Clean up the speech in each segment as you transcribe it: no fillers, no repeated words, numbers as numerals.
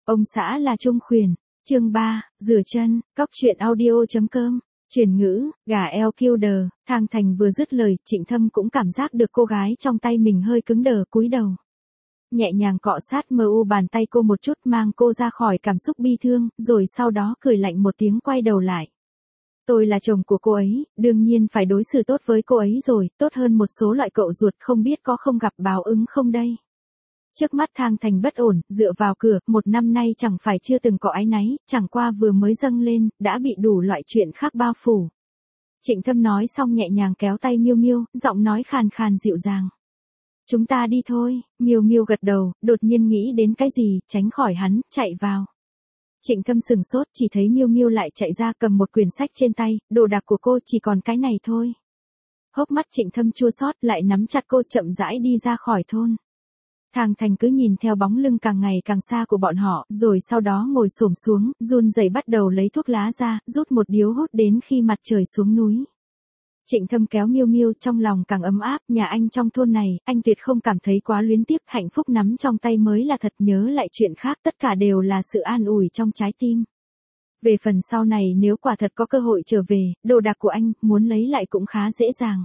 Ông xã là Trung Khuyển. Chương 3, rửa chân, cóc truyện audio.com. Chuyển ngữ, gà eo kiêu đờ, Thang Thành vừa dứt lời, Trịnh Thâm cũng cảm giác được cô gái trong tay mình hơi cứng đờ, cúi đầu. Nhẹ nhàng cọ sát mờ u bàn tay cô một chút, mang cô ra khỏi cảm xúc bi thương, rồi sau đó cười lạnh một tiếng, quay đầu lại. Tôi là chồng của cô ấy, đương nhiên phải đối xử tốt với cô ấy rồi, tốt hơn một số loại cậu ruột, không biết có không gặp báo ứng không đây. Trước mắt Thang Thành bất ổn, dựa vào cửa, một năm nay chẳng phải chưa từng có áy náy, chẳng qua vừa mới dâng lên, đã bị đủ loại chuyện khác bao phủ. Trịnh Thâm nói xong nhẹ nhàng kéo tay Miêu Miêu, giọng nói khàn khàn dịu dàng. Chúng ta đi thôi. Miêu Miêu gật đầu, đột nhiên nghĩ đến cái gì, tránh khỏi hắn, chạy vào. Trịnh Thâm sừng sốt, chỉ thấy Miêu Miêu lại chạy ra cầm một quyển sách trên tay, đồ đạc của cô chỉ còn cái này thôi. Hốc mắt Trịnh Thâm chua xót, lại nắm chặt cô chậm rãi đi ra khỏi thôn. Thang Thành cứ nhìn theo bóng lưng càng ngày càng xa của bọn họ, rồi sau đó ngồi xổm xuống, run rẩy bắt đầu lấy thuốc lá ra, rút một điếu hút đến khi mặt trời xuống núi. Trịnh Thâm kéo Miêu Miêu, trong lòng càng ấm áp, nhà anh trong thôn này, anh tuyệt không cảm thấy quá luyến tiếc, hạnh phúc nắm trong tay mới là thật, nhớ lại chuyện khác, tất cả đều là sự an ủi trong trái tim. Về phần sau này nếu quả thật có cơ hội trở về, đồ đạc của anh, muốn lấy lại cũng khá dễ dàng.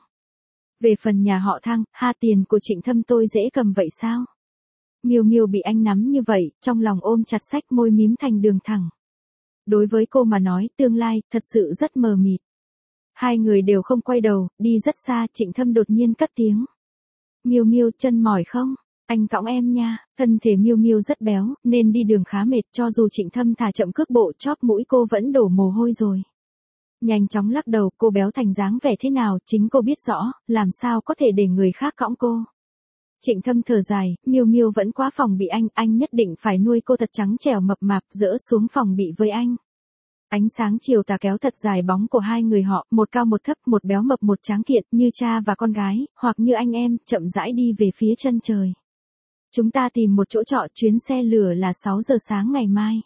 Về phần nhà họ Thang, tiền của Trịnh Thâm tôi dễ cầm vậy sao? Miêu Miêu bị anh nắm như vậy, trong lòng ôm chặt sách, môi mím thành đường thẳng. Đối với cô mà nói, tương lai, thật sự rất mờ mịt. Hai người đều không quay đầu, đi rất xa, Trịnh Thâm đột nhiên cất tiếng. Miêu Miêu, chân mỏi không? Anh cõng em nha. Thân thể Miêu Miêu rất béo, nên đi đường khá mệt, cho dù Trịnh Thâm thả chậm cước bộ, chóp mũi cô vẫn đổ mồ hôi rồi. Nhanh chóng lắc đầu, cô béo thành dáng vẻ thế nào, chính cô biết rõ, làm sao có thể để người khác cõng cô. Trịnh Thâm thở dài, Miêu Miêu vẫn quá phòng bị anh nhất định phải nuôi cô thật trắng trẻo mập mạp, dỡ xuống phòng bị với anh. Ánh sáng chiều tà kéo thật dài bóng của hai người họ, một cao một thấp, một béo mập một tráng kiện, như cha và con gái, hoặc như anh em, chậm rãi đi về phía chân trời. Chúng ta tìm một chỗ trọ, chuyến xe lửa là 6 giờ sáng ngày mai.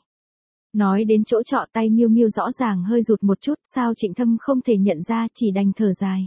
Nói đến chỗ trọ, tay Miêu Miêu rõ ràng hơi rụt một chút, sao Trịnh Thâm không thể nhận ra, chỉ đành thở dài.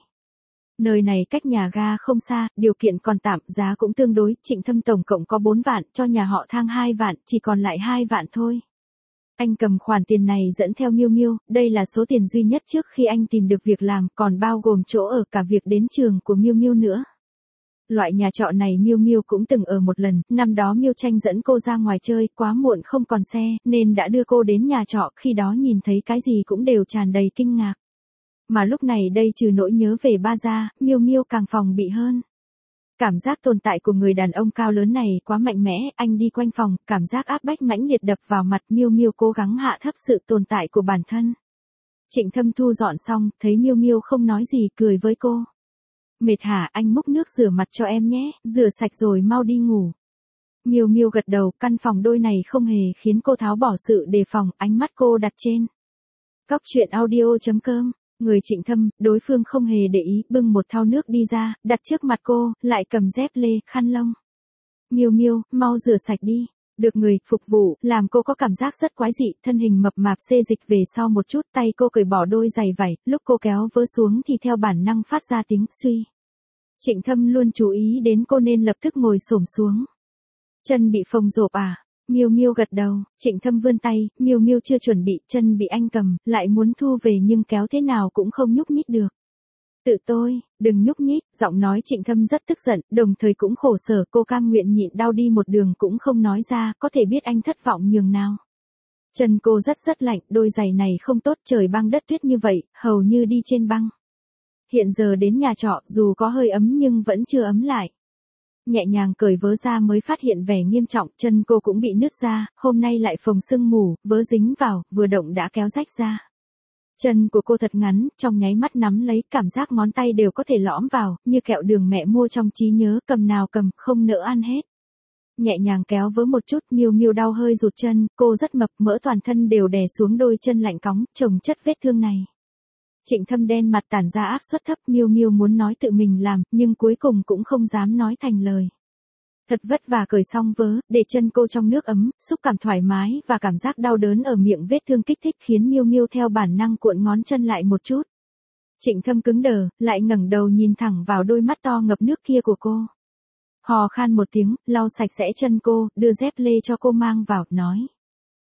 Nơi này cách nhà ga không xa, điều kiện còn tạm, giá cũng tương đối, Trịnh Thâm tổng cộng có 4 vạn, cho nhà họ Thang 2 vạn, chỉ còn lại 2 vạn thôi. Anh cầm khoản tiền này dẫn theo Miêu Miêu, đây là số tiền duy nhất trước khi anh tìm được việc làm, còn bao gồm chỗ ở, cả việc đến trường của Miêu Miêu nữa. Loại nhà trọ này Miêu Miêu cũng từng ở một lần, năm đó Miêu Tranh dẫn cô ra ngoài chơi, quá muộn không còn xe, nên đã đưa cô đến nhà trọ, khi đó nhìn thấy cái gì cũng đều tràn đầy kinh ngạc. Mà lúc này đây trừ nỗi nhớ về ba ra, Miêu Miêu càng phòng bị hơn. Cảm giác tồn tại của người đàn ông cao lớn này quá mạnh mẽ, anh đi quanh phòng, cảm giác áp bách mãnh liệt đập vào mặt, Miêu Miêu cố gắng hạ thấp sự tồn tại của bản thân. Trịnh Thâm thu dọn xong, thấy Miêu Miêu không nói gì, cười với cô. Mệt hả, anh múc nước rửa mặt cho em nhé, rửa sạch rồi mau đi ngủ. Miêu Miêu gật đầu, căn phòng đôi này không hề khiến cô tháo bỏ sự đề phòng, ánh mắt cô đặt trên. Cóc truyện audio.com. Người Trịnh Thâm, đối phương không hề để ý, bưng một thau nước đi ra, đặt trước mặt cô, lại cầm dép lê, khăn lông. Miêu Miêu, mau rửa sạch đi. Được người phục vụ, làm cô có cảm giác rất quái dị, thân hình mập mạp xê dịch về sau một chút, tay cô cởi bỏ đôi giày vải, lúc cô kéo vớ xuống thì theo bản năng phát ra tiếng suy. Trịnh Thâm luôn chú ý đến cô nên lập tức ngồi xổm xuống. Chân bị phồng rộp à? Miêu Miêu gật đầu, Trịnh Thâm vươn tay, Miêu Miêu chưa chuẩn bị, chân bị anh cầm, lại muốn thu về nhưng kéo thế nào cũng không nhúc nhích được. Tự tôi, đừng nhúc nhích, giọng nói Trịnh Thâm rất tức giận, đồng thời cũng khổ sở, cô cam nguyện nhịn đau đi một đường cũng không nói ra, có thể biết anh thất vọng nhường nào. Chân cô rất lạnh, đôi giày này không tốt, trời băng đất tuyết như vậy, hầu như đi trên băng. Hiện giờ đến nhà trọ, dù có hơi ấm nhưng vẫn chưa ấm lại. Nhẹ nhàng cởi vớ ra mới phát hiện vẻ nghiêm trọng, chân cô cũng bị nứt ra, hôm nay lại phồng sưng mù, vớ dính vào, vừa động đã kéo rách ra. Chân của cô thật ngắn, trong nháy mắt nắm lấy, cảm giác ngón tay đều có thể lõm vào, như kẹo đường mẹ mua trong trí nhớ, cầm nào cầm, không nỡ ăn hết. Nhẹ nhàng kéo vớ một chút, Miêu Miêu đau hơi rụt chân, cô rất mập, mỡ toàn thân đều đè xuống đôi chân lạnh cóng, chồng chất vết thương này. Trịnh Thâm đen mặt tản ra áp suất thấp, Miêu Miêu muốn nói tự mình làm, nhưng cuối cùng cũng không dám nói thành lời. Thật vất vả cởi xong vớ, để chân cô trong nước ấm, xúc cảm thoải mái và cảm giác đau đớn ở miệng vết thương kích thích khiến Miêu Miêu theo bản năng cuộn ngón chân lại một chút. Trịnh Thâm cứng đờ, lại ngẩng đầu nhìn thẳng vào đôi mắt to ngập nước kia của cô. Hò khan một tiếng, lau sạch sẽ chân cô, đưa dép lê cho cô mang vào, nói.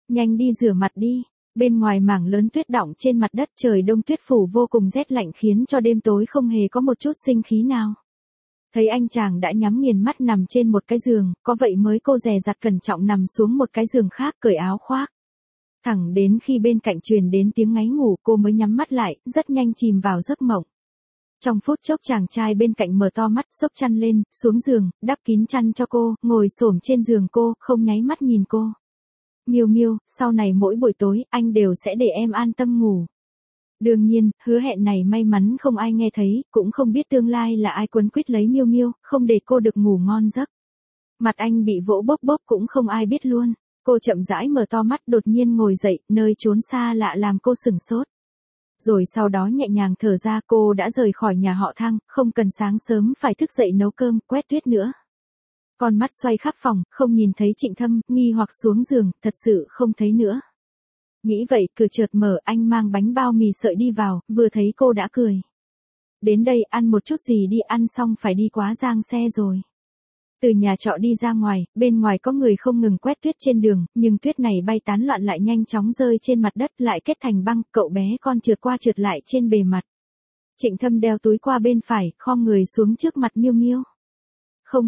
Nhanh đi rửa mặt đi. Bên ngoài mảng lớn tuyết đọng trên mặt đất, trời đông tuyết phủ vô cùng rét lạnh khiến cho đêm tối không hề có một chút sinh khí nào. Thấy anh chàng đã nhắm nghiền mắt nằm trên một cái giường, có vậy mới cô dè dặt cẩn trọng nằm xuống một cái giường khác cởi áo khoác. Thẳng đến khi bên cạnh truyền đến tiếng ngáy ngủ cô mới nhắm mắt lại, rất nhanh chìm vào giấc mộng. Trong phút chốc chàng trai bên cạnh mở to mắt, xốc chăn lên, xuống giường, đắp kín chăn cho cô, ngồi xổm trên giường cô, không nháy mắt nhìn cô. Miêu Miêu, sau này mỗi buổi tối, anh đều sẽ để em an tâm ngủ. Đương nhiên, hứa hẹn này may mắn không ai nghe thấy, cũng không biết tương lai là ai quấn quýt lấy Miêu Miêu, không để cô được ngủ ngon giấc. Mặt anh bị vỗ bốc bốc cũng không ai biết luôn. Cô chậm rãi mở to mắt, đột nhiên ngồi dậy, nơi trốn xa lạ làm cô sửng sốt. Rồi sau đó nhẹ nhàng thở ra, cô đã rời khỏi nhà họ Thang, không cần sáng sớm phải thức dậy nấu cơm, quét tuyết nữa. Con mắt xoay khắp phòng, không nhìn thấy Trịnh Thâm, nghi hoặc xuống giường, thật sự không thấy nữa. Nghĩ vậy, cửa chợt mở, anh mang bánh bao mì sợi đi vào, vừa thấy cô đã cười. Đến đây, ăn một chút gì đi, ăn xong phải đi quá giang xe rồi. Từ nhà trọ đi ra ngoài, bên ngoài có người không ngừng quét tuyết trên đường, nhưng tuyết này bay tán loạn lại nhanh chóng rơi trên mặt đất lại kết thành băng, cậu bé con trượt qua trượt lại trên bề mặt. Trịnh Thâm đeo túi qua bên phải, khom người xuống trước mặt Miêu Miêu. Không,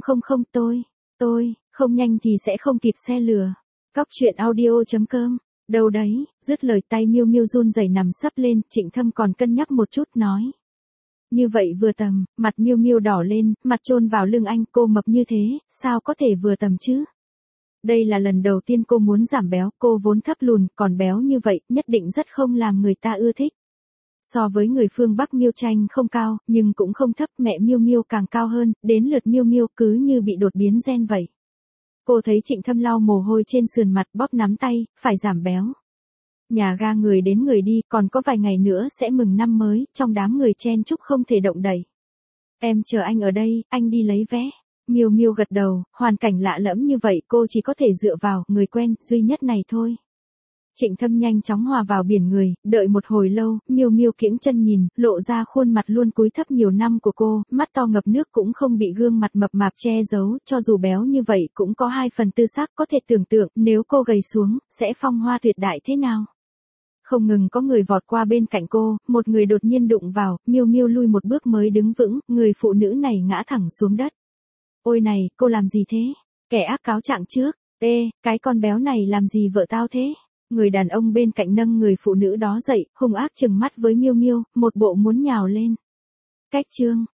tôi, không nhanh thì sẽ không kịp xe lừa. Cóc truyện audio.com, đâu đấy, dứt lời tay Miêu Miêu run rẩy nằm sấp lên, Trịnh Thâm còn cân nhắc một chút nói. Như vậy vừa tầm, mặt Miêu Miêu đỏ lên, mặt chôn vào lưng anh, cô mập như thế, sao có thể vừa tầm chứ? Đây là lần đầu tiên cô muốn giảm béo, cô vốn thấp lùn, còn béo như vậy, nhất định rất không làm người ta ưa thích. So với người phương Bắc Miêu Tranh không cao, nhưng cũng không thấp, mẹ Miêu Miêu càng cao hơn, đến lượt Miêu Miêu cứ như bị đột biến gen vậy. Cô thấy Trịnh Thâm lau mồ hôi trên sườn mặt, bóp nắm tay, phải giảm béo. Nhà ga người đến người đi, còn có vài ngày nữa sẽ mừng năm mới, trong đám người chen chúc không thể động đậy. Em chờ anh ở đây, anh đi lấy vé. Miêu Miêu gật đầu, hoàn cảnh lạ lẫm như vậy cô chỉ có thể dựa vào người quen duy nhất này thôi. Trịnh Thâm nhanh chóng hòa vào biển người, đợi một hồi lâu, Miêu Miêu kiễng chân nhìn, lộ ra khuôn mặt luôn cúi thấp nhiều năm của cô, mắt to ngập nước cũng không bị gương mặt mập mạp che giấu, cho dù béo như vậy cũng có 2/4 xác, có thể tưởng tượng nếu cô gầy xuống, sẽ phong hoa tuyệt đại thế nào. Không ngừng có người vọt qua bên cạnh cô, một người đột nhiên đụng vào, Miêu Miêu lui một bước mới đứng vững, người phụ nữ này ngã thẳng xuống đất. Ôi này, cô làm gì thế? Kẻ ác cáo trạng trước. Ê, cái con béo này làm gì vợ tao thế? Người đàn ông bên cạnh nâng người phụ nữ đó dậy, hung ác trừng mắt với Miêu Miêu, một bộ muốn nhào lên. Cách chương